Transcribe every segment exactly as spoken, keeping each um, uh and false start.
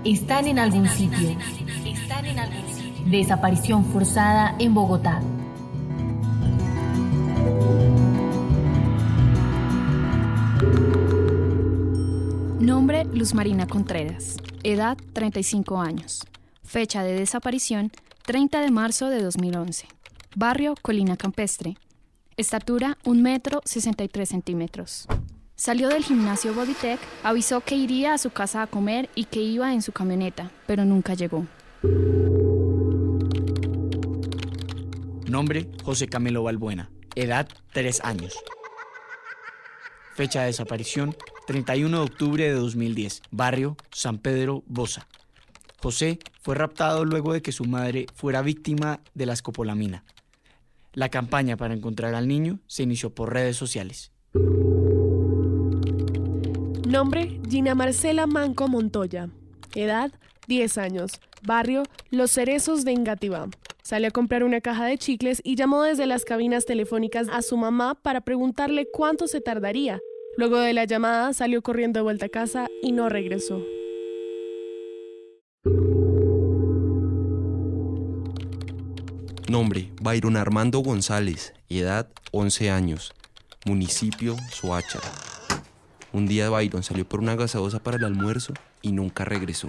Están en algún sitio. Están en algún sitio. Desaparición forzada en Bogotá. Nombre: Luz Marina Contreras. Edad: treinta y cinco años. Fecha de desaparición: treinta de marzo de dos mil once. Barrio: Colina Campestre. Estatura: un metro sesenta y tres centímetros. Salió del gimnasio Bodytech, avisó que iría a su casa a comer y que iba en su camioneta, pero nunca llegó. Nombre: José Camilo Balbuena. Edad: tres años. Fecha de desaparición: treinta y uno de octubre de dos mil diez. Barrio: San Pedro, Bosa. José fue raptado luego de que su madre fuera víctima de la escopolamina. La campaña para encontrar al niño se inició por redes sociales. Nombre: Gina Marcela Manco Montoya. Edad: diez años. Barrio: Los Cerezos de Engativá. Salió a comprar una caja de chicles y llamó desde las cabinas telefónicas a su mamá para preguntarle cuánto se tardaría. Luego de la llamada salió corriendo de vuelta a casa y no regresó. Nombre: Byron Armando González. Edad: once años. Municipio: Soacha. Un día Byron salió por una gaseosa para el almuerzo y nunca regresó.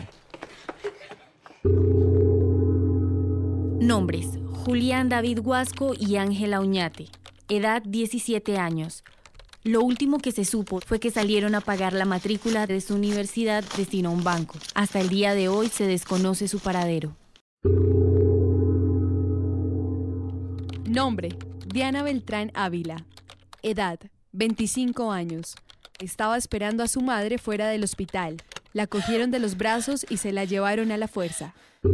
Nombres: Julián David Huasco y Ángela Oñate. Edad: diecisiete años. Lo último que se supo fue que salieron a pagar la matrícula de su universidad destino a un banco. Hasta el día de hoy se desconoce su paradero. Nombre: Diana Beltrán Ávila. Edad: veinticinco años. Estaba esperando a su madre fuera del hospital. La cogieron de los brazos y se la llevaron a la fuerza.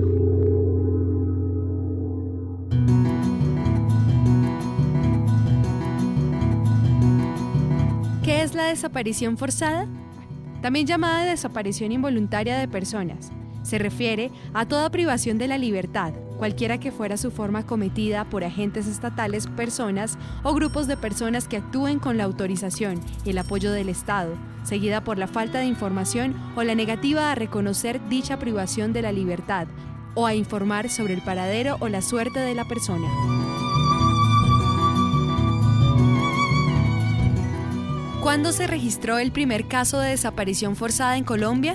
¿Qué es la desaparición forzada? También llamada desaparición involuntaria de personas. Se refiere a toda privación de la libertad, cualquiera que fuera su forma cometida por agentes estatales, personas o grupos de personas que actúen con la autorización y el apoyo del Estado, seguida por la falta de información o la negativa a reconocer dicha privación de la libertad o a informar sobre el paradero o la suerte de la persona. ¿Cuándo se registró el primer caso de desaparición forzada en Colombia?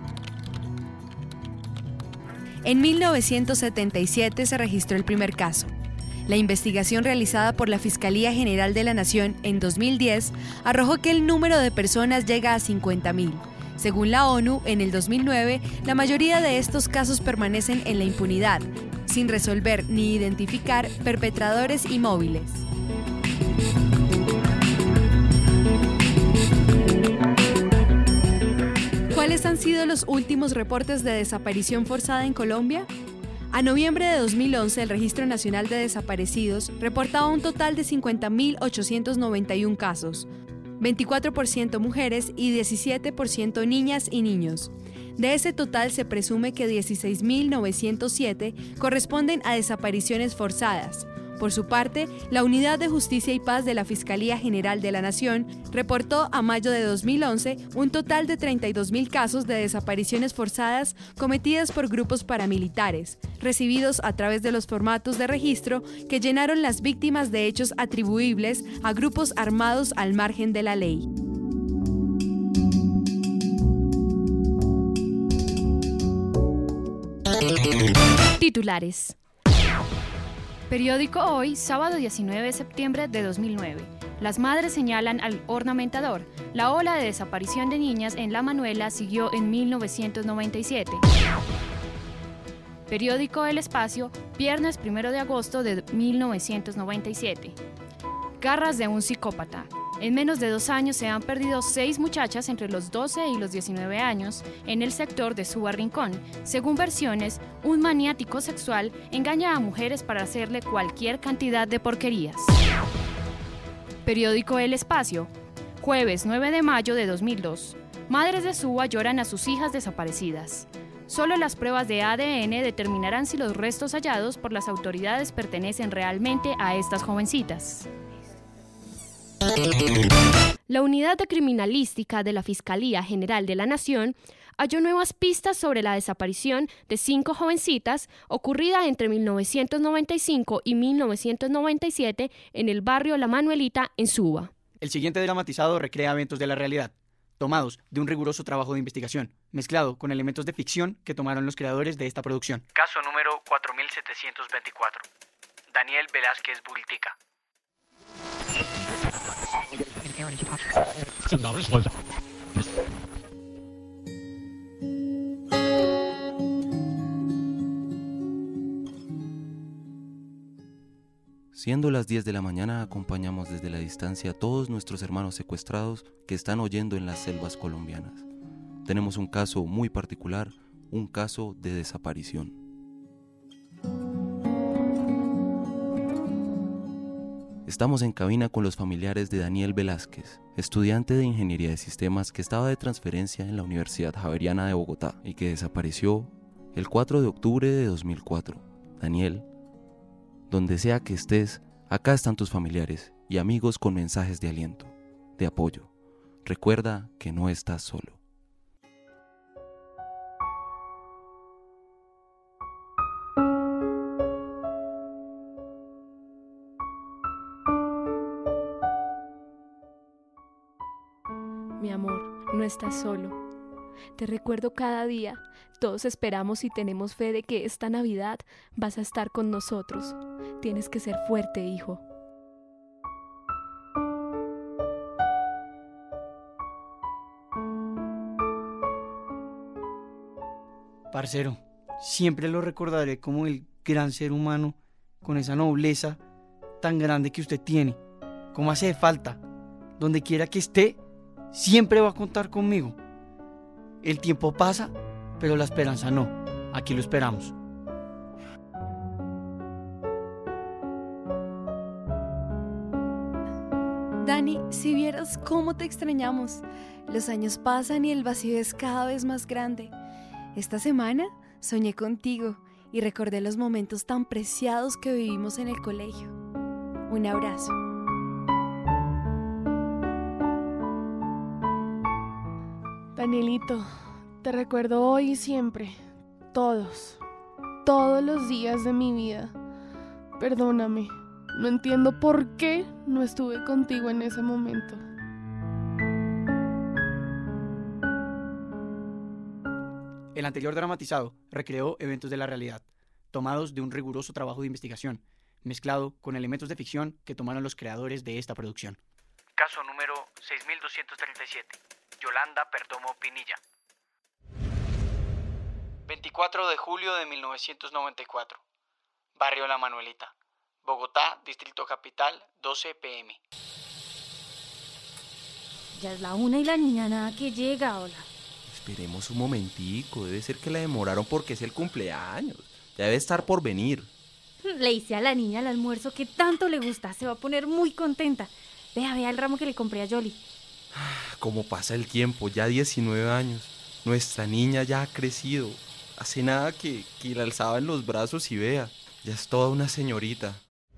En mil novecientos setenta y siete se registró el primer caso. La investigación realizada por la Fiscalía General de la Nación en dos mil diez arrojó que el número de personas llega a cincuenta mil. Según la ONU, en el dos mil nueve, la mayoría de estos casos permanecen en la impunidad, sin resolver ni identificar perpetradores y móviles. ¿Cuáles han sido los últimos reportes de desaparición forzada en Colombia? A noviembre de dos mil once, el Registro Nacional de Desaparecidos reportaba un total de cincuenta mil ochocientos noventa y uno casos, veinticuatro por ciento mujeres y diecisiete por ciento niñas y niños. De ese total se presume que dieciséis mil novecientos siete corresponden a desapariciones forzadas. Por su parte, la Unidad de Justicia y Paz de la Fiscalía General de la Nación reportó a mayo de dos mil once un total de treinta y dos mil casos de desapariciones forzadas cometidas por grupos paramilitares, recibidos a través de los formatos de registro que llenaron las víctimas de hechos atribuibles a grupos armados al margen de la ley. Titulares. Periódico Hoy, sábado diecinueve de septiembre de dos mil nueve. Las madres señalan al ornamentador. La ola de desaparición de niñas en La Manuela siguió en mil novecientos noventa y siete. Periódico El Espacio, viernes primero de agosto de mil novecientos noventa y siete. Garras de un psicópata. En menos de dos años se han perdido seis muchachas entre los doce y los diecinueve años en el sector de Suba Rincón. Según versiones, un maniático sexual engaña a mujeres para hacerle cualquier cantidad de porquerías. Periódico El Espacio, jueves nueve de mayo de dos mil dos. Madres de Suba lloran a sus hijas desaparecidas. Solo las pruebas de A D N determinarán si los restos hallados por las autoridades pertenecen realmente a estas jovencitas. La Unidad de Criminalística de la Fiscalía General de la Nación halló nuevas pistas sobre la desaparición de cinco jovencitas ocurrida entre mil novecientos noventa y cinco y mil novecientos noventa y siete en el barrio La Manuelita, en Suba. El siguiente dramatizado recrea eventos de la realidad, tomados de un riguroso trabajo de investigación, mezclado con elementos de ficción que tomaron los creadores de esta producción. Caso número cuatro mil setecientos veinticuatro. Daniel Velázquez Bultica. Siendo las diez de la mañana, acompañamos desde la distancia a todos nuestros hermanos secuestrados que están huyendo en las selvas colombianas. Tenemos un caso muy particular, un caso de desaparición. Estamos en cabina con los familiares de Daniel Velázquez, estudiante de Ingeniería de Sistemas que estaba de transferencia en la Universidad Javeriana de Bogotá y que desapareció el cuatro de octubre de dos mil cuatro. Daniel, donde sea que estés, acá están tus familiares y amigos con mensajes de aliento, de apoyo. Recuerda que no estás solo. Mi amor, no estás solo. Te recuerdo cada día. Todos esperamos y tenemos fe de que esta Navidad vas a estar con nosotros. Tienes que ser fuerte, hijo. Parcero, siempre lo recordaré como el gran ser humano con esa nobleza tan grande que usted tiene. Como hace falta, donde quiera que esté, siempre va a contar conmigo. El tiempo pasa, pero la esperanza no. Aquí lo esperamos. Dani, si vieras cómo te extrañamos. Los años pasan y el vacío es cada vez más grande. Esta semana soñé contigo y recordé los momentos tan preciados que vivimos en el colegio. Un abrazo. Danielito, te recuerdo hoy y siempre, todos, todos los días de mi vida. Perdóname, no entiendo por qué no estuve contigo en ese momento. El anterior dramatizado recreó eventos de la realidad, tomados de un riguroso trabajo de investigación, mezclado con elementos de ficción que tomaron los creadores de esta producción. Caso número seis mil doscientos treinta y siete. Yolanda Perdomo Pinilla. veinticuatro de julio de mil novecientos noventa y cuatro. Barrio La Manuelita. Bogotá, Distrito Capital, doce pe eme. Ya es la una y la niña nada que llega, hola. Esperemos un momentico, debe ser que la demoraron porque es el cumpleaños. Ya debe estar por venir. Le hice a la niña el almuerzo que tanto le gusta, se va a poner muy contenta. Vea, vea el ramo que le compré a Yoli. Cómo pasa el tiempo, ya diecinueve años. Nuestra niña ya ha crecido. Hace nada que, que la alzaba en los brazos y vea, ya es toda una señorita.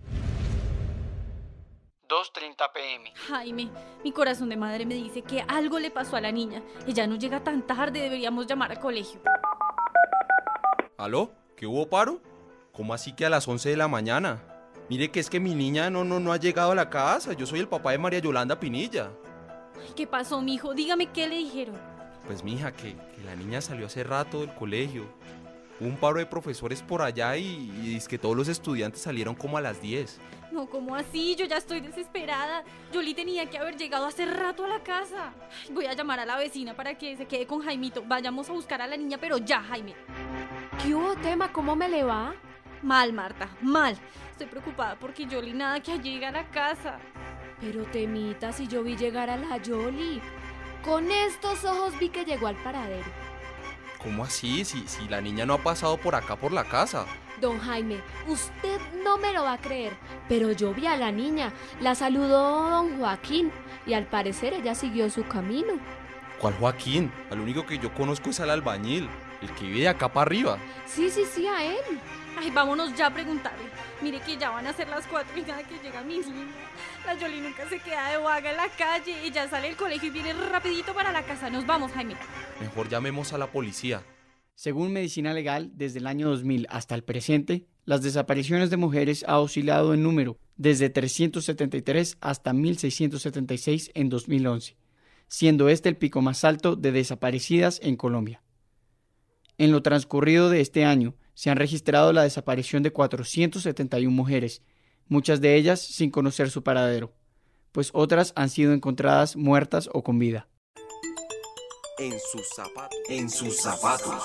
dos treinta pe eme. Jaime, mi corazón de madre me dice que algo le pasó a la niña. Ella no llega tan tarde, deberíamos llamar al colegio. ¿Aló? ¿Qué hubo, paro? ¿Cómo así que a las once de la mañana? Mire que es que mi niña no, no, no ha llegado a la casa. Yo soy el papá de María Yolanda Pinilla. ¿Qué pasó, mijo? Dígame qué le dijeron. Pues mija, que, que la niña salió hace rato del colegio. Hubo un paro de profesores por allá y, y es que todos los estudiantes salieron como a las diez. No, ¿cómo así? Yo ya estoy desesperada. Yoli tenía que haber llegado hace rato a la casa. Ay, voy a llamar a la vecina para que se quede con Jaimito. Vayamos a buscar a la niña, pero ya, Jaime. ¿Qué hubo, Tema? ¿Cómo me le va? Mal, Marta, mal. Estoy preocupada porque Yoli nada que llega a la casa. Pero Temita, si yo vi llegar a la Yoli. Con estos ojos vi que llegó al paradero. ¿Cómo así? Si, si la niña no ha pasado por acá por la casa. Don Jaime, usted no me lo va a creer, pero yo vi a la niña, la saludó don Joaquín y al parecer ella siguió su camino. ¿Cuál Joaquín? Al único que yo conozco es al albañil, el que vive de acá para arriba. Sí, sí, sí, a él. Ay, vámonos ya a preguntarle. Mire que ya van a ser las cuatro y nada que llega mi Silvia. La Yoli nunca se queda de vaga en la calle. Ella sale del colegio y viene rapidito para la casa. Nos vamos, Jaime. Mejor llamemos a la policía. Según Medicina Legal, desde el año dos mil hasta el presente, las desapariciones de mujeres ha oscilado en número, desde trescientos setenta y tres hasta mil seiscientos setenta y seis en dos mil once, siendo este el pico más alto de desaparecidas en Colombia. En lo transcurrido de este año, se han registrado la desaparición de cuatrocientas setenta y una mujeres, muchas de ellas sin conocer su paradero, pues otras han sido encontradas muertas o con vida. En sus zapatos. En sus zapatos.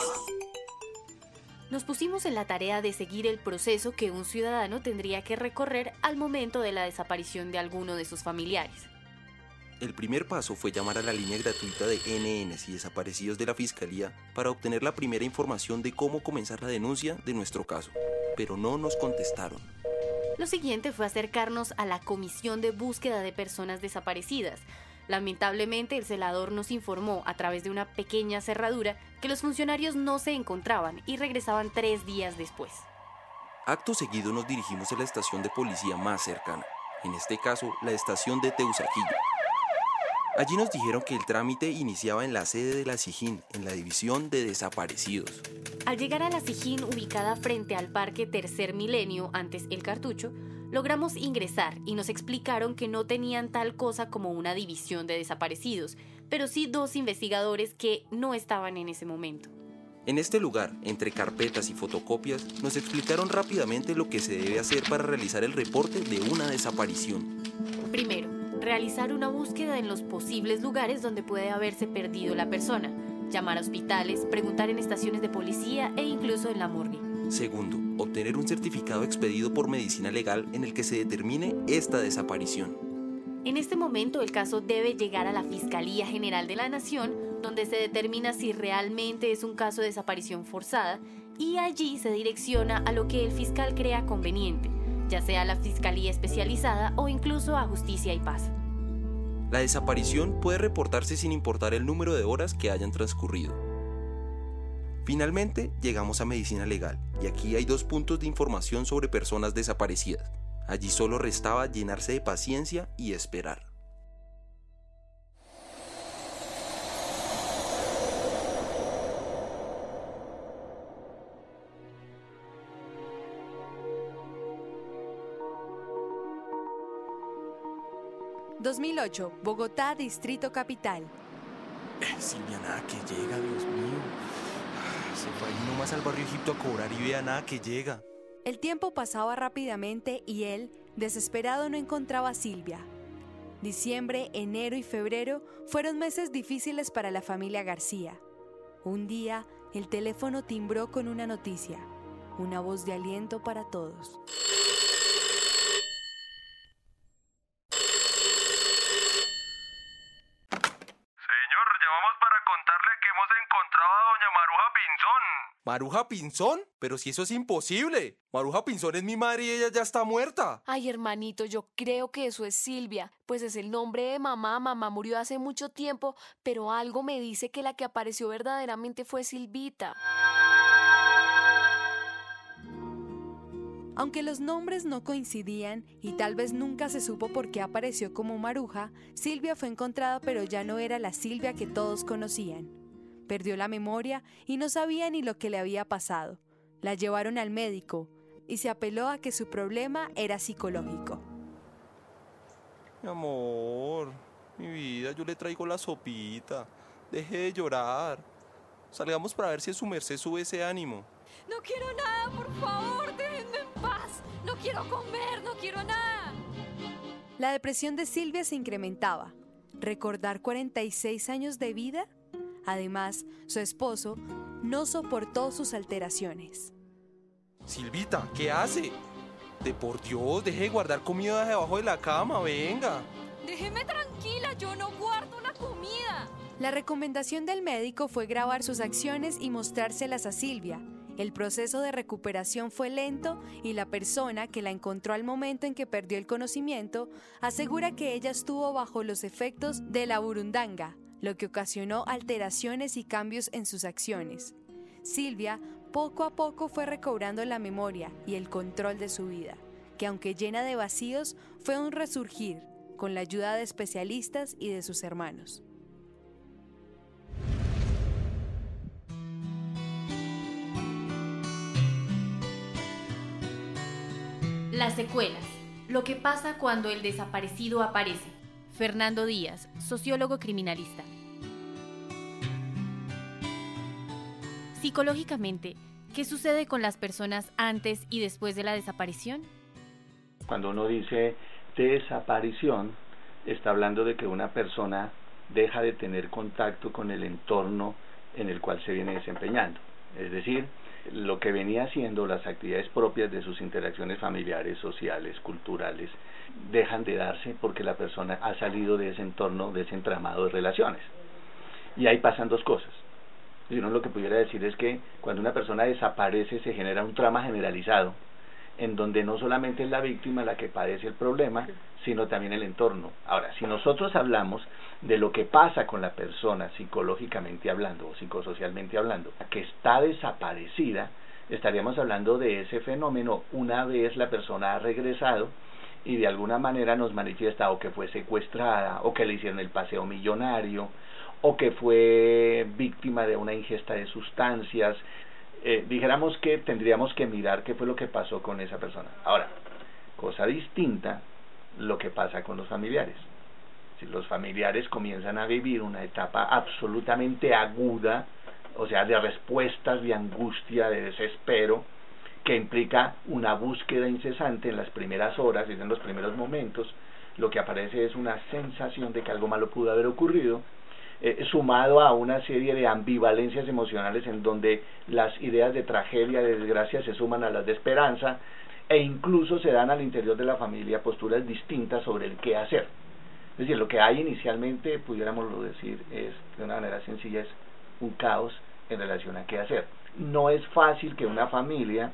Nos pusimos en la tarea de seguir el proceso que un ciudadano tendría que recorrer al momento de la desaparición de alguno de sus familiares. El primer paso fue llamar a la línea gratuita de N N y desaparecidos de la Fiscalía para obtener la primera información de cómo comenzar la denuncia de nuestro caso, pero no nos contestaron. Lo siguiente fue acercarnos a la Comisión de Búsqueda de Personas Desaparecidas. Lamentablemente, el celador nos informó a través de una pequeña cerradura que los funcionarios no se encontraban y regresaban tres días después. Acto seguido nos dirigimos a la estación de policía más cercana, en este caso la estación de Teusaquillo. Allí nos dijeron que el trámite iniciaba en la sede de la SIJIN, en la División de Desaparecidos. Al llegar a la SIJIN, ubicada frente al Parque Tercer Milenio, antes El Cartucho, logramos ingresar y nos explicaron que no tenían tal cosa como una división de desaparecidos, pero sí dos investigadores que no estaban en ese momento. En este lugar, entre carpetas y fotocopias, nos explicaron rápidamente lo que se debe hacer para realizar el reporte de una desaparición. Primero, realizar una búsqueda en los posibles lugares donde puede haberse perdido la persona, llamar a hospitales, preguntar en estaciones de policía e incluso en la morgue. Segundo, obtener un certificado expedido por Medicina Legal en el que se determine esta desaparición. En este momento el caso debe llegar a la Fiscalía General de la Nación, donde se determina si realmente es un caso de desaparición forzada y allí se direcciona a lo que el fiscal crea conveniente, ya sea a la Fiscalía Especializada o incluso a Justicia y Paz. La desaparición puede reportarse sin importar el número de horas que hayan transcurrido. Finalmente, llegamos a Medicina Legal, y aquí hay dos puntos de información sobre personas desaparecidas. Allí solo restaba llenarse de paciencia y esperar. dos mil ocho, Bogotá, Distrito Capital. Eh, Silvia, nada que llega, Dios mío. Se fue ahí nomás al barrio Egipto a cobrar y vea nada que llega. El tiempo pasaba rápidamente y él, desesperado, no encontraba a Silvia. Diciembre, enero y febrero fueron meses difíciles para la familia García. Un día, el teléfono timbró con una noticia, una voz de aliento para todos. ¿Maruja Pinzón? Pero si eso es imposible. Maruja Pinzón es mi madre y ella ya está muerta. Ay, hermanito, yo creo que eso es Silvia, pues es el nombre de mamá. Mamá murió hace mucho tiempo, pero algo me dice que la que apareció verdaderamente fue Silvita. Aunque los nombres no coincidían y tal vez nunca se supo por qué apareció como Maruja, Silvia fue encontrada, pero ya no era la Silvia que todos conocían. Perdió la memoria y no sabía ni lo que le había pasado. La llevaron al médico y se apeló a que su problema era psicológico. Mi amor, mi vida, yo le traigo la sopita. Deje de llorar. Salgamos para ver si su merced sube ese ánimo. No quiero nada, por favor, déjenme en paz. No quiero comer, no quiero nada. La depresión de Silvia se incrementaba. ¿Recordar cuarenta y seis años de vida? Además, su esposo no soportó sus alteraciones. Silvita, ¿qué hace? De por Dios, deje de guardar comida debajo de la cama, venga. Déjeme tranquila, yo no guardo la comida. La recomendación del médico fue grabar sus acciones y mostrárselas a Silvia. El proceso de recuperación fue lento y la persona que la encontró al momento en que perdió el conocimiento asegura que ella estuvo bajo los efectos de la burundanga, lo que ocasionó alteraciones y cambios en sus acciones. Silvia poco a poco fue recobrando la memoria y el control de su vida, que aunque llena de vacíos, fue un resurgir con la ayuda de especialistas y de sus hermanos. Las secuelas. Lo que pasa cuando el desaparecido aparece. Fernando Díaz, sociólogo criminalista. Psicológicamente, ¿qué sucede con las personas antes y después de la desaparición? Cuando uno dice desaparición, está hablando de que una persona deja de tener contacto con el entorno en el cual se viene desempeñando. Es decir, lo que venía haciendo, las actividades propias de sus interacciones familiares, sociales, culturales, dejan de darse porque la persona ha salido de ese entorno, de ese entramado de relaciones. Y ahí pasan dos cosas. Y uno lo que pudiera decir es que cuando una persona desaparece se genera un trauma generalizado, en donde no solamente es la víctima la que padece el problema, sino también el entorno. Ahora, si nosotros hablamos de lo que pasa con la persona psicológicamente hablando o psicosocialmente hablando, que está desaparecida, estaríamos hablando de ese fenómeno una vez la persona ha regresado y de alguna manera nos manifiesta o que fue secuestrada, o que le hicieron el paseo millonario, o que fue víctima de una ingesta de sustancias. Eh, dijéramos que tendríamos que mirar qué fue lo que pasó con esa persona. Ahora, cosa distinta, lo que pasa con los familiares. Si los familiares comienzan a vivir una etapa absolutamente aguda, o sea, de respuestas, de angustia, de desespero, que implica una búsqueda incesante en las primeras horas y en los primeros momentos, lo que aparece es una sensación de que algo malo pudo haber ocurrido, eh, sumado a una serie de ambivalencias emocionales en donde las ideas de tragedia, de desgracia se suman a las de esperanza, e incluso se dan al interior de la familia posturas distintas sobre el qué hacer. Es decir, lo que hay inicialmente, pudiéramos decir, es de una manera sencilla, es un caos en relación a qué hacer. No es fácil que una familia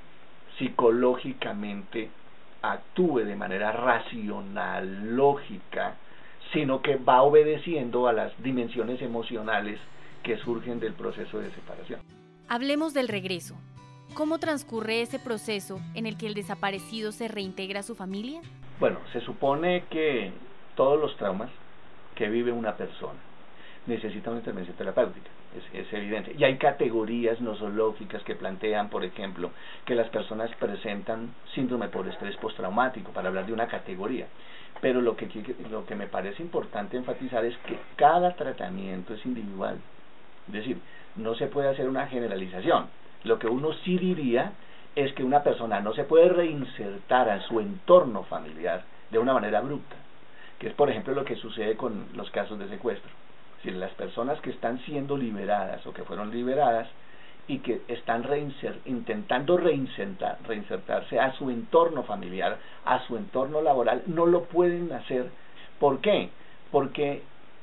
psicológicamente actúe de manera racional, lógica, sino que va obedeciendo a las dimensiones emocionales que surgen del proceso de separación. Hablemos del regreso. ¿Cómo transcurre ese proceso en el que el desaparecido se reintegra a su familia? Bueno, se supone que todos los traumas que vive una persona necesitan una intervención terapéutica, es, es evidente. Y hay categorías nosológicas que plantean, por ejemplo, que las personas presentan síndrome por estrés postraumático, para hablar de una categoría. Pero lo que, lo que me parece importante enfatizar es que cada tratamiento es individual. Es decir, no se puede hacer una generalización. Lo que uno sí diría es que una persona no se puede reinsertar a su entorno familiar de una manera abrupta, que es por ejemplo lo que sucede con los casos de secuestro. Es decir, las personas que están siendo liberadas o que fueron liberadas y que están reinser, intentando reinsertar, reinsertarse a su entorno familiar, a su entorno laboral, no lo pueden hacer. ¿Por qué? Porque,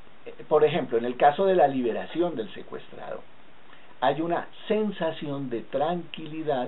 por ejemplo, en el caso de la liberación del secuestrado, hay una sensación de tranquilidad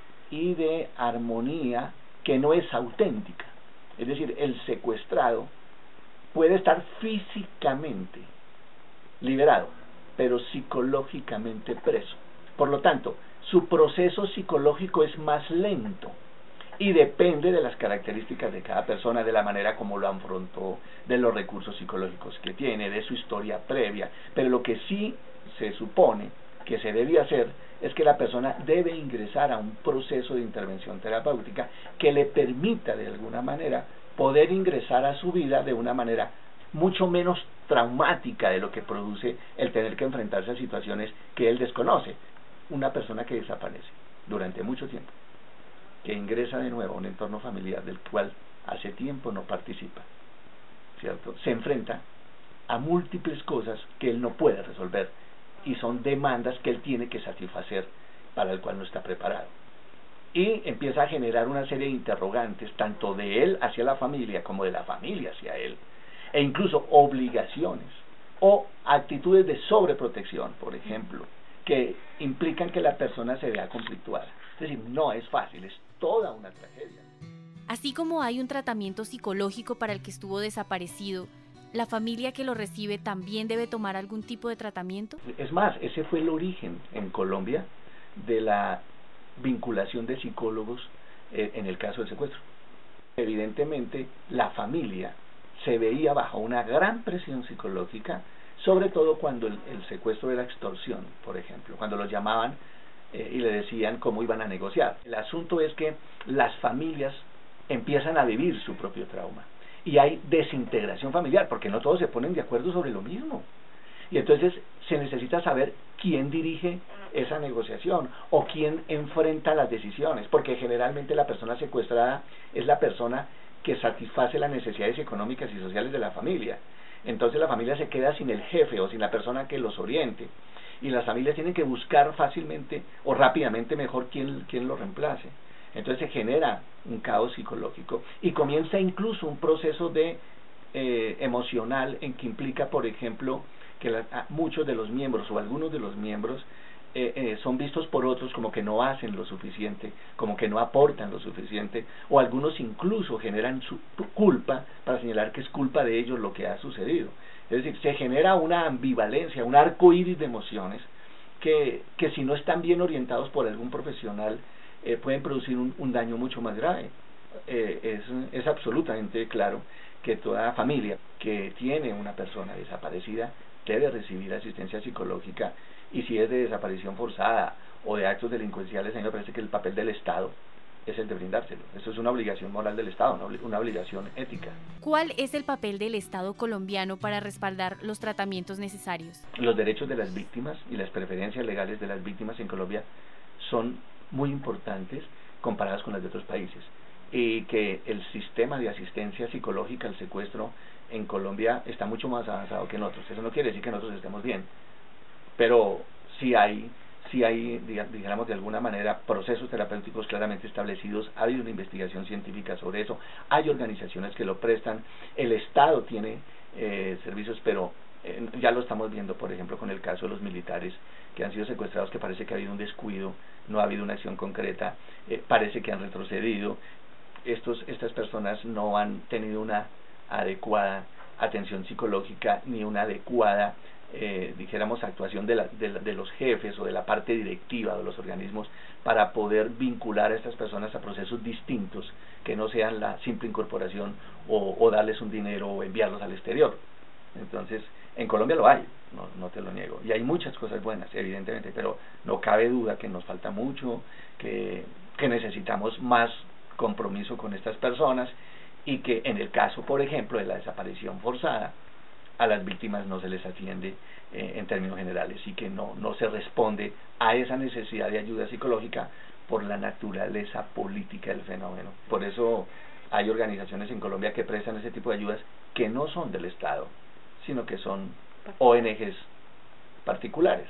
y de armonía que no es auténtica. Es decir, el secuestrado puede estar físicamente liberado, pero psicológicamente preso. Por lo tanto, su proceso psicológico es más lento y depende de las características de cada persona, de la manera como lo afrontó, de los recursos psicológicos que tiene, de su historia previa. Pero lo que sí se supone que se debe hacer es que la persona debe ingresar a un proceso de intervención terapéutica que le permita de alguna manera poder ingresar a su vida de una manera mucho menos traumática de lo que produce el tener que enfrentarse a situaciones que él desconoce. Una persona que desaparece durante mucho tiempo, que ingresa de nuevo a un entorno familiar del cual hace tiempo no participa, ¿cierto? Se enfrenta a múltiples cosas que él no puede resolver y son demandas que él tiene que satisfacer para el cual no está preparado. Y empieza a generar una serie de interrogantes, tanto de él hacia la familia como de la familia hacia él, e incluso obligaciones o actitudes de sobreprotección, por ejemplo, que implican que la persona se vea conflictuada. Es decir, no es fácil, es toda una tragedia. Así como hay un tratamiento psicológico para el que estuvo desaparecido, ¿la familia que lo recibe también debe tomar algún tipo de tratamiento? Es más, ese fue el origen en Colombia de la vinculación de psicólogos eh, en el caso del secuestro. Evidentemente, la familia se veía bajo una gran presión psicológica, sobre todo cuando el, el secuestro era extorsión, por ejemplo, cuando los llamaban eh, y le decían cómo iban a negociar. El asunto es que las familias empiezan a vivir su propio trauma y hay desintegración familiar, porque no todos se ponen de acuerdo sobre lo mismo. Y entonces se necesita saber quién dirige esa negociación o quién enfrenta las decisiones, porque generalmente la persona secuestrada es la persona que satisface las necesidades económicas y sociales de la familia. Entonces la familia se queda sin el jefe o sin la persona que los oriente, y las familias tienen que buscar fácilmente o rápidamente mejor quién, quién lo reemplace. Entonces se genera un caos psicológico y comienza incluso un proceso de eh, emocional en que implica, por ejemplo, que la, muchos de los miembros o algunos de los miembros eh, eh, son vistos por otros como que no hacen lo suficiente, como que no aportan lo suficiente, o algunos incluso generan su culpa para señalar que es culpa de ellos lo que ha sucedido. Es decir, se genera una ambivalencia, un arco iris de emociones que, que si no están bien orientados por algún profesional eh, pueden producir un, un daño mucho más grave. Eh, es, es absolutamente claro que toda familia que tiene una persona desaparecida debe recibir asistencia psicológica, y si es de desaparición forzada o de actos delincuenciales, a mí me parece que el papel del Estado es el de brindárselo. Eso es una obligación moral del Estado, una, obli- una obligación ética. ¿Cuál es el papel del Estado colombiano para respaldar los tratamientos necesarios? Los derechos de las víctimas y las preferencias legales de las víctimas en Colombia son muy importantes comparadas con las de otros países, y que el sistema de asistencia psicológica al secuestro en Colombia está mucho más avanzado que en otros. Eso no quiere decir que nosotros estemos bien, pero sí hay, sí hay, digamos de alguna manera, procesos terapéuticos claramente establecidos. Ha habido una investigación científica sobre eso, hay organizaciones que lo prestan, el Estado tiene eh, servicios, pero eh, ya lo estamos viendo, por ejemplo, con el caso de los militares que han sido secuestrados, que parece que ha habido un descuido, no ha habido una acción concreta, eh, parece que han retrocedido. Estos, estas personas no han tenido una adecuada atención psicológica ni una adecuada, eh, dijéramos, actuación de, la, de, la, de los jefes o de la parte directiva de los organismos para poder vincular a estas personas a procesos distintos que no sean la simple incorporación o, o darles un dinero o enviarlos al exterior. Entonces, en Colombia lo hay, no, no te lo niego, y hay muchas cosas buenas, evidentemente, pero no cabe duda que nos falta mucho, que, que necesitamos más compromiso con estas personas, y que en el caso, por ejemplo, de la desaparición forzada, a las víctimas no se les atiende eh, en términos generales, y que no, no se responde a esa necesidad de ayuda psicológica por la naturaleza política del fenómeno. Por eso hay organizaciones en Colombia que prestan ese tipo de ayudas que no son del Estado, sino que son O N Ges particulares.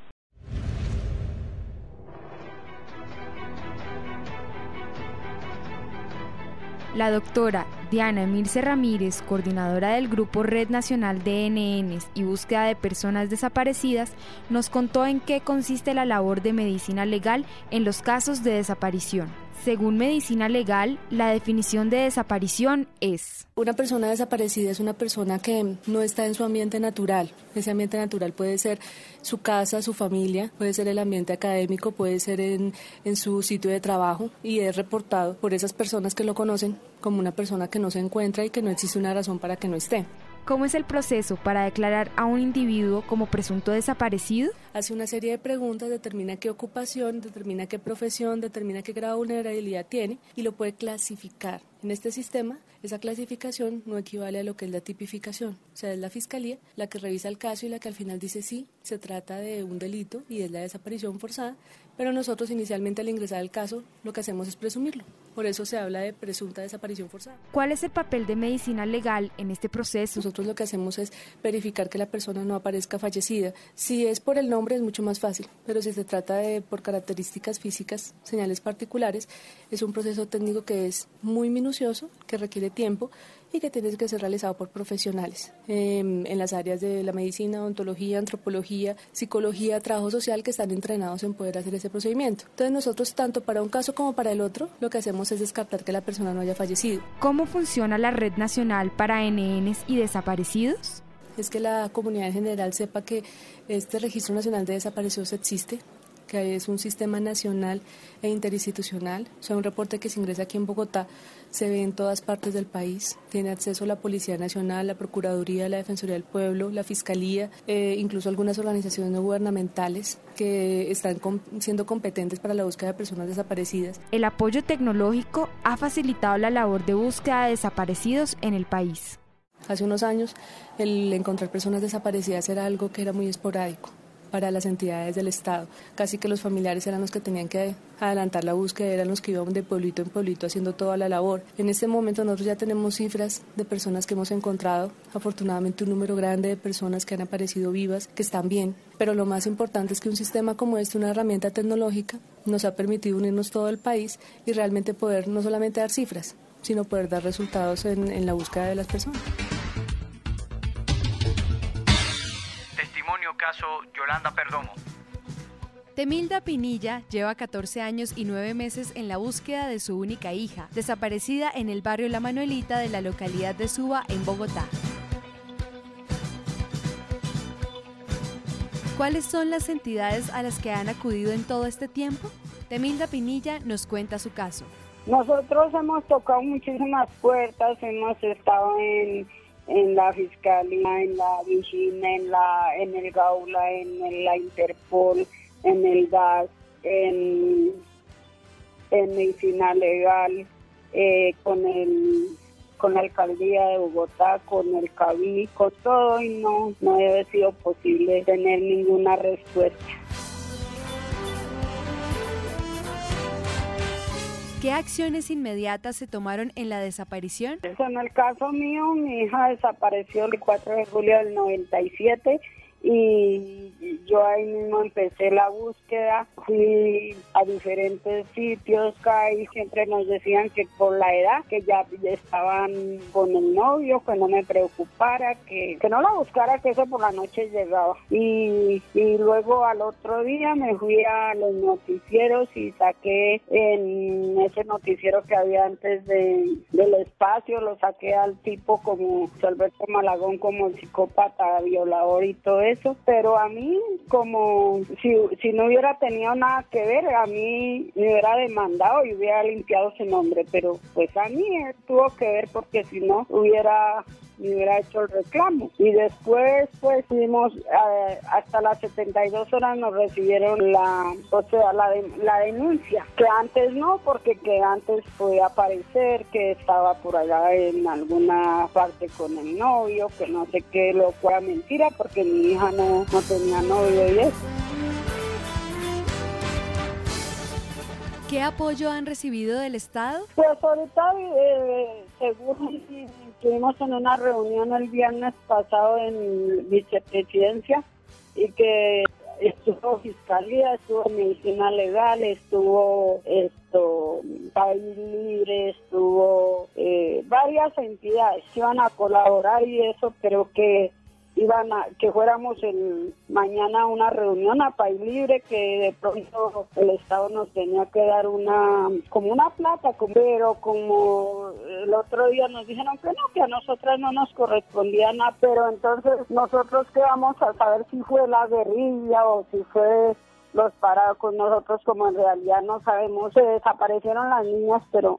La doctora Diana Emilce Ramírez, coordinadora del grupo Red Nacional de N Ns y Búsqueda de Personas Desaparecidas, nos contó en qué consiste la labor de medicina legal en los casos de desaparición. Según Medicina Legal, la definición de desaparición es: una persona desaparecida es una persona que no está en su ambiente natural. Ese ambiente natural puede ser su casa, su familia, puede ser el ambiente académico, puede ser en, en su sitio de trabajo, y es reportado por esas personas que lo conocen como una persona que no se encuentra y que no existe una razón para que no esté. ¿Cómo es el proceso para declarar a un individuo como presunto desaparecido? Hace una serie de preguntas, determina qué ocupación, determina qué profesión, determina qué grado de vulnerabilidad tiene y lo puede clasificar. En este sistema, esa clasificación no equivale a lo que es la tipificación. O sea, es la fiscalía la que revisa el caso y la que al final dice sí, se trata de un delito y es la desaparición forzada, pero nosotros inicialmente al ingresar el caso lo que hacemos es presumirlo. Por eso se habla de presunta desaparición forzada. ¿Cuál es el papel de medicina legal en este proceso? Nosotros lo que hacemos es verificar que la persona no aparezca fallecida. Si es por el nombre es mucho más fácil, pero si se trata de por características físicas, señales particulares, es un proceso técnico que es muy minucioso, que requiere tiempo y que tiene que ser realizado por profesionales eh, en las áreas de la medicina, odontología, antropología, psicología, trabajo social, que están entrenados en poder hacer ese procedimiento. Entonces nosotros, tanto para un caso como para el otro, lo que hacemos es descartar que la persona no haya fallecido. ¿Cómo funciona la Red Nacional para N Ns y Desaparecidos? Es que la comunidad en general sepa que este Registro Nacional de Desaparecidos existe, que es un sistema nacional e interinstitucional. O sea, un reporte que se ingresa aquí en Bogotá se ve en todas partes del país. Tiene acceso la Policía Nacional, la Procuraduría, la Defensoría del Pueblo, la Fiscalía, eh, incluso algunas organizaciones no gubernamentales que están com- siendo competentes para la búsqueda de personas desaparecidas. El apoyo tecnológico ha facilitado la labor de búsqueda de desaparecidos en el país. Hace unos años, el encontrar personas desaparecidas era algo que era muy esporádico para las entidades del Estado. Casi que los familiares eran los que tenían que adelantar la búsqueda, eran los que iban de pueblito en pueblito haciendo toda la labor. En este momento nosotros ya tenemos cifras de personas que hemos encontrado, afortunadamente un número grande de personas que han aparecido vivas, que están bien, pero lo más importante es que un sistema como este, una herramienta tecnológica, nos ha permitido unirnos todo el país y realmente poder no solamente dar cifras, sino poder dar resultados en, en la búsqueda de las personas. Caso Yolanda Perdomo. Temilda Pinilla lleva catorce años y nueve meses en la búsqueda de su única hija, desaparecida en el barrio La Manuelita de la localidad de Suba, en Bogotá. ¿Cuáles son las entidades a las que han acudido en todo este tiempo? Temilda Pinilla nos cuenta su caso. Nosotros hemos tocado muchísimas puertas, hemos estado en en la Fiscalía, en la Vigina, en la en el Gaula, en el, la Interpol, en el D A S, en, en Medicina Legal, eh, con el con la Alcaldía de Bogotá, con el CABI, con todo, y no, no debe sido posible tener ninguna respuesta. ¿Qué acciones inmediatas se tomaron en la desaparición? En el caso mío, mi hija desapareció el cuatro de julio del noventa y siete y yo ahí mismo empecé la búsqueda, fui a diferentes sitios, y siempre nos decían que por la edad, que ya, ya estaban con el novio, que no me preocupara, que, que no la buscara, que eso por la noche llegaba. Y, y luego al otro día me fui a los noticieros y saqué en ese noticiero que había antes de, del espacio, lo saqué al tipo como Alberto Malagón, como el psicópata, violador y todo eso. Eso, pero a mí, como si, si no hubiera tenido nada que ver, a mí me hubiera demandado y hubiera limpiado su nombre, pero pues a mí él tuvo que ver porque si no hubiera me hubiera hecho el reclamo. Y después pues fuimos eh, hasta las setenta y dos horas nos recibieron la, o sea, la, de, la denuncia, que antes no, porque que antes podía aparecer que estaba por allá en alguna parte con el novio, que no sé qué, lo fuera mentira, porque mi hija no, no tenía novio y eso. ¿Qué apoyo han recibido del Estado? Pues ahorita, eh, según estuvimos en una reunión el viernes pasado en vicepresidencia y que estuvo Fiscalía, estuvo Medicina Legal, estuvo esto País Libre, estuvo eh, varias entidades que iban a colaborar y eso, pero que iban a que fuéramos el mañana a una reunión a País Libre, que de pronto el Estado nos tenía que dar una como una plata, pero como el otro día nos dijeron que no, que a nosotras no nos correspondía nada, pero entonces nosotros qué vamos a saber si fue la guerrilla o si fue los parados con nosotros, como en realidad no sabemos. Se desaparecieron las niñas, pero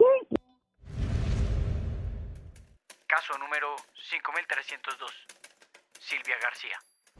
caso número cinco mil trescientos dos. Silvia García.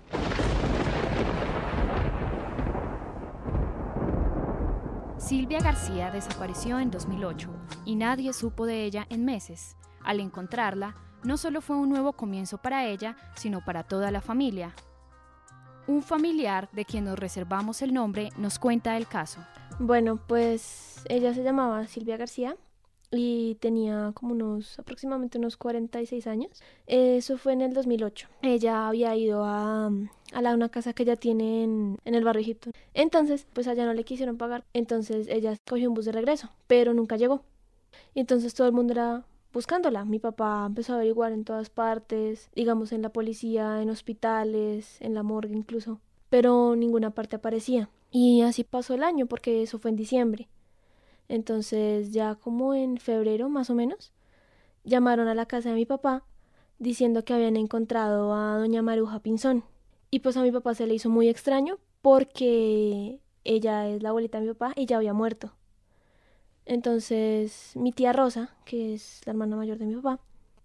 Silvia García desapareció en dos mil ocho y nadie supo de ella en meses. Al encontrarla, no solo fue un nuevo comienzo para ella, sino para toda la familia. Un familiar de quien nos reservamos el nombre nos cuenta el caso. Bueno, pues ella se llamaba Silvia García y tenía como unos, aproximadamente unos cuarenta y seis años. Eso fue en el dos mil ocho. Ella había ido a, a la, una casa que ella tiene en, en el barrio Egipto. Entonces, pues allá no le quisieron pagar. Entonces ella cogió un bus de regreso, pero nunca llegó. Y entonces todo el mundo era buscándola. Mi papá empezó a averiguar en todas partes, digamos en la policía, en hospitales, en la morgue incluso, pero ninguna parte aparecía. Y así pasó el año, porque eso fue en diciembre. Entonces ya como en febrero más o menos, llamaron a la casa de mi papá diciendo que habían encontrado a doña Maruja Pinzón. Y pues a mi papá se le hizo muy extraño porque ella es la abuelita de mi papá y ya había muerto. Entonces mi tía Rosa, que es la hermana mayor de mi papá,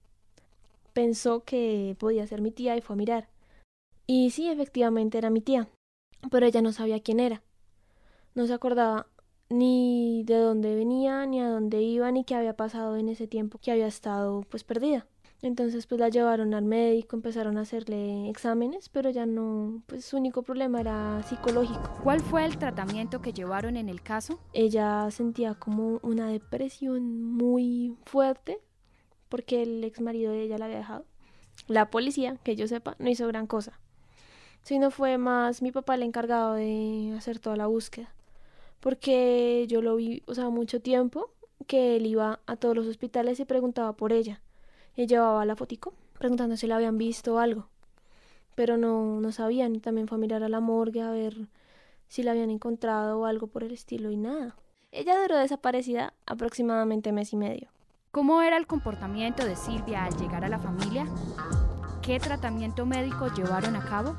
pensó que podía ser mi tía y fue a mirar. Y sí, efectivamente era mi tía, pero ella no sabía quién era. No se acordaba ni de dónde venía, ni a dónde iba, ni qué había pasado en ese tiempo que había estado pues perdida. Entonces pues la llevaron al médico, empezaron a hacerle exámenes, pero ya no, pues su único problema era psicológico. ¿Cuál fue el tratamiento que llevaron en el caso? Ella sentía como una depresión muy fuerte porque el ex marido de ella la había dejado. La policía, que yo sepa, no hizo gran cosa. Sino fue más mi papá el encargado de hacer toda la búsqueda. Porque yo lo vi, o sea, mucho tiempo que él iba a todos los hospitales y preguntaba por ella. Y llevaba la fotico preguntando si la habían visto o algo. Pero no, no sabían. Y también fue a mirar a la morgue a ver si la habían encontrado o algo por el estilo y nada. Ella duró desaparecida aproximadamente mes y medio. ¿Cómo era el comportamiento de Silvia al llegar a la familia? ¿Qué tratamiento médico llevaron a cabo?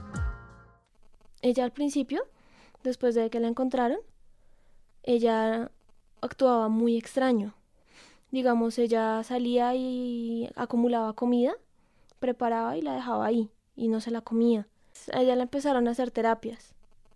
Ella al principio, después de que la encontraron, ella actuaba muy extraño. Digamos, ella salía y acumulaba comida, preparaba y la dejaba ahí, y no se la comía. A ella le empezaron a hacer terapias,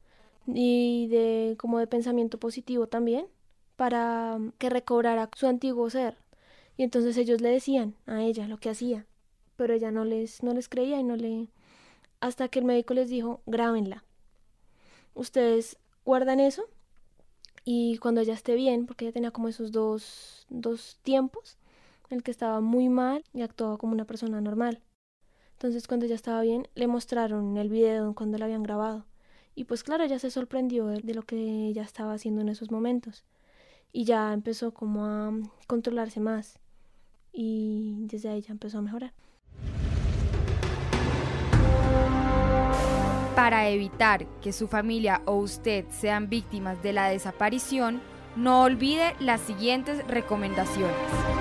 y de como de pensamiento positivo también, para que recobrara su antiguo ser. Y entonces ellos le decían a ella lo que hacía, pero ella no les, no les creía y no le... Hasta que el médico les dijo, grábenla. Ustedes guardan eso y cuando ella esté bien, porque ella tenía como esos dos, dos tiempos en el que estaba muy mal y actuaba como una persona normal. Entonces cuando ella estaba bien, le mostraron el video cuando la habían grabado. Y pues claro, ella se sorprendió de, de lo que ella estaba haciendo en esos momentos. Y ya empezó como a controlarse más. Y desde ahí ya empezó a mejorar. Para evitar que su familia o usted sean víctimas de la desaparición, no olvide las siguientes recomendaciones.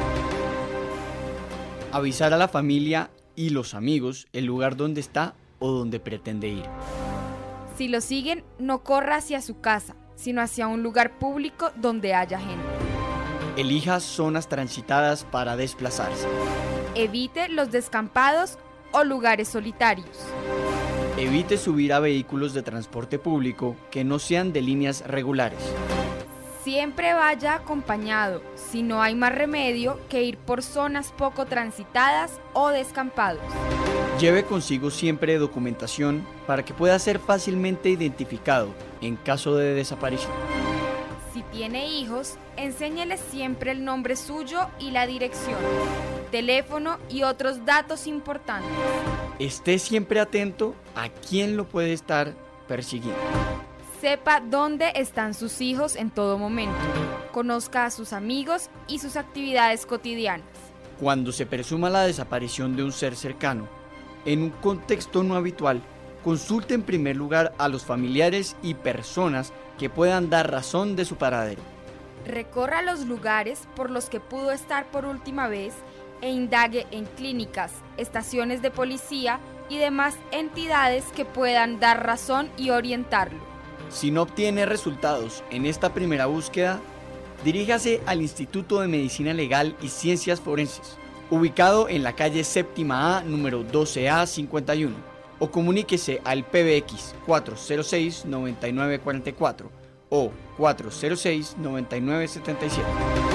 Avisar a la familia y los amigos el lugar donde está o donde pretende ir. Si lo siguen, no corra hacia su casa, sino hacia un lugar público donde haya gente. Elija zonas transitadas para desplazarse. Evite los descampados o lugares solitarios. Evite subir a vehículos de transporte público que no sean de líneas regulares. Siempre vaya acompañado, si no hay más remedio que ir por zonas poco transitadas o descampados. Lleve consigo siempre documentación para que pueda ser fácilmente identificado en caso de desaparición. Si tiene hijos, enséñeles siempre el nombre suyo y la dirección, teléfono y otros datos importantes. Esté siempre atento a quién lo puede estar persiguiendo. Sepa dónde están sus hijos en todo momento. Conozca a sus amigos y sus actividades cotidianas. Cuando se presuma la desaparición de un ser cercano, en un contexto no habitual, consulte en primer lugar a los familiares y personas que puedan dar razón de su paradero. Recorra los lugares por los que pudo estar por última vez e indague en clínicas, estaciones de policía y demás entidades que puedan dar razón y orientarlo. Si no obtiene resultados en esta primera búsqueda, diríjase al Instituto de Medicina Legal y Ciencias Forenses, ubicado en la calle Séptima A, número doce A cincuenta y uno, o comuníquese al P B X cuatro cero seis, nueve nueve cuatro cuatro o cuatro cero seis, nueve nueve siete siete.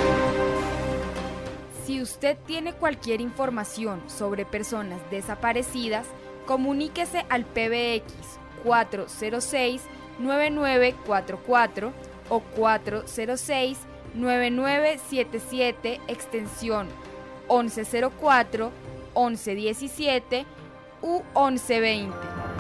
Si usted tiene cualquier información sobre personas desaparecidas, comuníquese al P B X cuatro cero seis, nueve nueve cuatro cuatro o cuatro cero seis, nueve nueve siete siete, extensión once cero cuatro, once diecisiete u once veinte.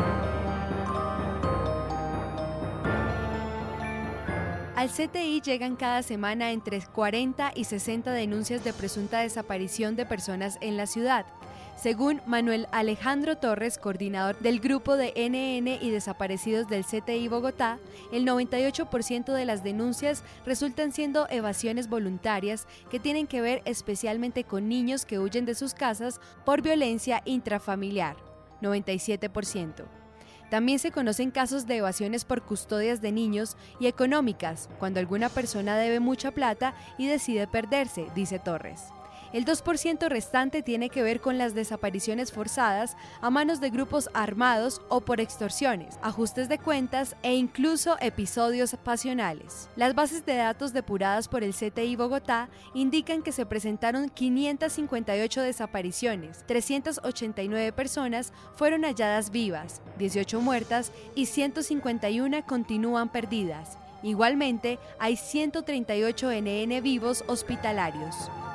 Al C T I llegan cada semana entre cuarenta y sesenta denuncias de presunta desaparición de personas en la ciudad. Según Manuel Alejandro Torres, coordinador del grupo de N N y desaparecidos del C T I Bogotá, el noventa y ocho por ciento de las denuncias resultan siendo evasiones voluntarias que tienen que ver especialmente con niños que huyen de sus casas por violencia intrafamiliar, noventa y siete por ciento. También se conocen casos de evasiones por custodias de niños y económicas, cuando alguna persona debe mucha plata y decide perderse, dice Torres. El dos por ciento restante tiene que ver con las desapariciones forzadas a manos de grupos armados o por extorsiones, ajustes de cuentas e incluso episodios pasionales. Las bases de datos depuradas por el C T I Bogotá indican que se presentaron quinientas cincuenta y ocho desapariciones, trescientas ochenta y nueve personas fueron halladas vivas, dieciocho muertas y ciento cincuenta y uno continúan perdidas. Igualmente, hay ciento treinta y ocho N N vivos hospitalarios.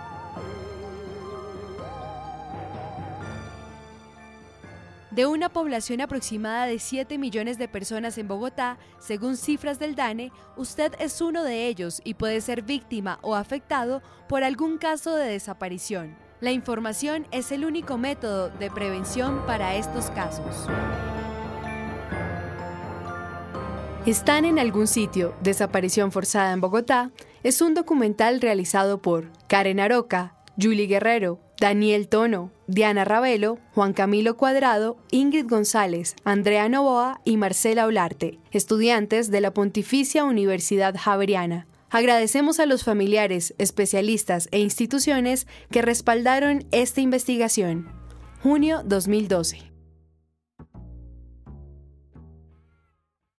De una población aproximada de siete millones de personas en Bogotá, según cifras del DANE, usted es uno de ellos y puede ser víctima o afectado por algún caso de desaparición. La información es el único método de prevención para estos casos. ¿Están en algún sitio? Desaparición forzada en Bogotá es un documental realizado por Karen Aroca, Julie Guerrero, Daniel Tono, Diana Ravelo, Juan Camilo Cuadrado, Ingrid González, Andrea Novoa y Marcela Olarte, estudiantes de la Pontificia Universidad Javeriana. Agradecemos a los familiares, especialistas e instituciones que respaldaron esta investigación. Junio dos mil doce.